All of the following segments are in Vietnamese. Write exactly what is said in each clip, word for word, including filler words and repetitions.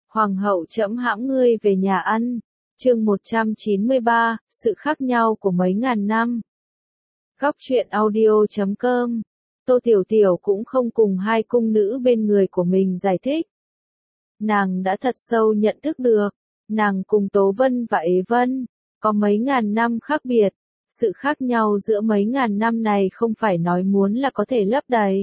Hoàng hậu trẫm hãm ngươi về nhà ăn. Chương một trăm chín mươi ba, sự khác nhau của mấy ngàn năm. Góc truyện audio chấm com. Tô Tiểu Tiểu cũng không cùng hai cung nữ bên người của mình giải thích. Nàng đã thật sâu nhận thức được, nàng cùng Tố Vân và Ế Vân có mấy ngàn năm khác biệt. Sự khác nhau giữa mấy ngàn năm này không phải nói muốn là có thể lấp đầy.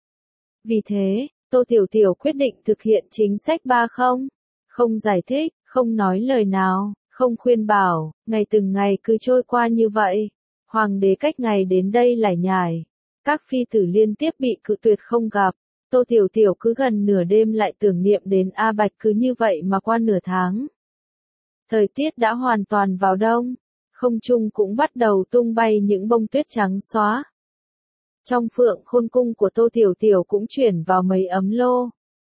Vì thế, Tô Tiểu Tiểu quyết định thực hiện chính sách ba không. Không giải thích, không nói lời nào, không khuyên bảo, ngày từng ngày cứ trôi qua như vậy. Hoàng đế cách ngày đến đây lải nhải. Các phi tử liên tiếp bị cự tuyệt không gặp. Tô Tiểu Tiểu cứ gần nửa đêm lại tưởng niệm đến A Bạch, cứ như vậy mà qua nửa tháng. Thời tiết đã hoàn toàn vào đông. Không trung cũng bắt đầu tung bay những bông tuyết trắng xóa. Trong phượng khôn cung của Tô Tiểu Tiểu cũng chuyển vào mấy ấm lô.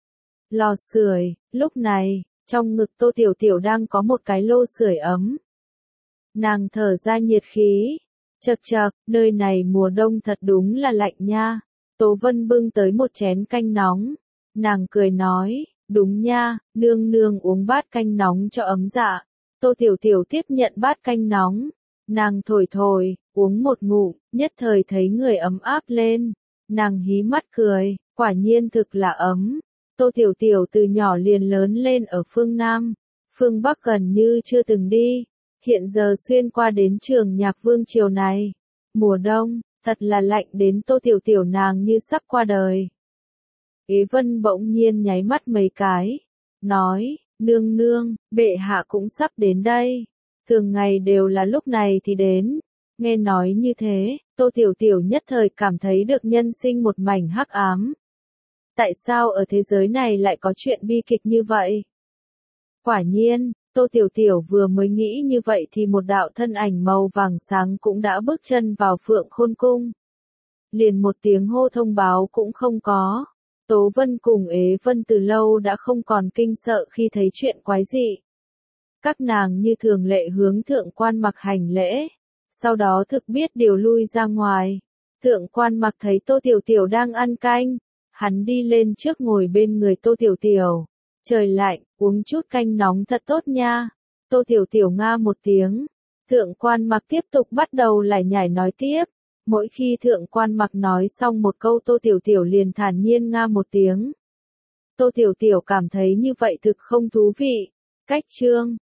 Lò sưởi, lúc này, trong ngực Tô Tiểu Tiểu đang có một cái lô sưởi ấm. Nàng thở ra nhiệt khí. Chậc chậc, nơi này mùa đông thật đúng là lạnh nha. Tố Vân bưng tới một chén canh nóng. Nàng cười nói, đúng nha, nương nương uống bát canh nóng cho ấm dạ. Tô Tiểu Tiểu tiếp nhận bát canh nóng. Nàng thổi thổi, uống một ngụm, nhất thời thấy người ấm áp lên. Nàng hí mắt cười, quả nhiên thực là ấm. Tô Tiểu Tiểu từ nhỏ liền lớn lên ở phương Nam. Phương Bắc gần như chưa từng đi. Hiện giờ xuyên qua đến Trường Nhạc Vương triều này. Mùa đông, thật là lạnh đến Tô Tiểu Tiểu nàng như sắp qua đời. Ế Vân bỗng nhiên nháy mắt mấy cái. Nói, nương nương, bệ hạ cũng sắp đến đây. Thường ngày đều là lúc này thì đến. Nghe nói như thế, Tô Tiểu Tiểu nhất thời cảm thấy được nhân sinh một mảnh hắc ám. Tại sao ở thế giới này lại có chuyện bi kịch như vậy? Quả nhiên, Tô Tiểu Tiểu vừa mới nghĩ như vậy thì một đạo thân ảnh màu vàng sáng cũng đã bước chân vào phượng khôn cung. Liền một tiếng hô thông báo cũng không có. Tố Vân cùng Ế Vân từ lâu đã không còn kinh sợ khi thấy chuyện quái dị. Các nàng như thường lệ hướng thượng quan mặc hành lễ. Sau đó thực biết điều lui ra ngoài. Thượng quan mặc thấy Tô Tiểu Tiểu đang ăn canh. Hắn đi lên trước ngồi bên người Tô Tiểu Tiểu. Trời lạnh, uống chút canh nóng thật tốt nha. Tô Tiểu Tiểu nga một tiếng. Thượng quan mặc tiếp tục bắt đầu lải nhải nói tiếp. Mỗi khi thượng quan mặc nói xong một câu Tô Tiểu Tiểu liền thản nhiên nga một tiếng. Tô Tiểu Tiểu cảm thấy như vậy thực không thú vị. Cách chương.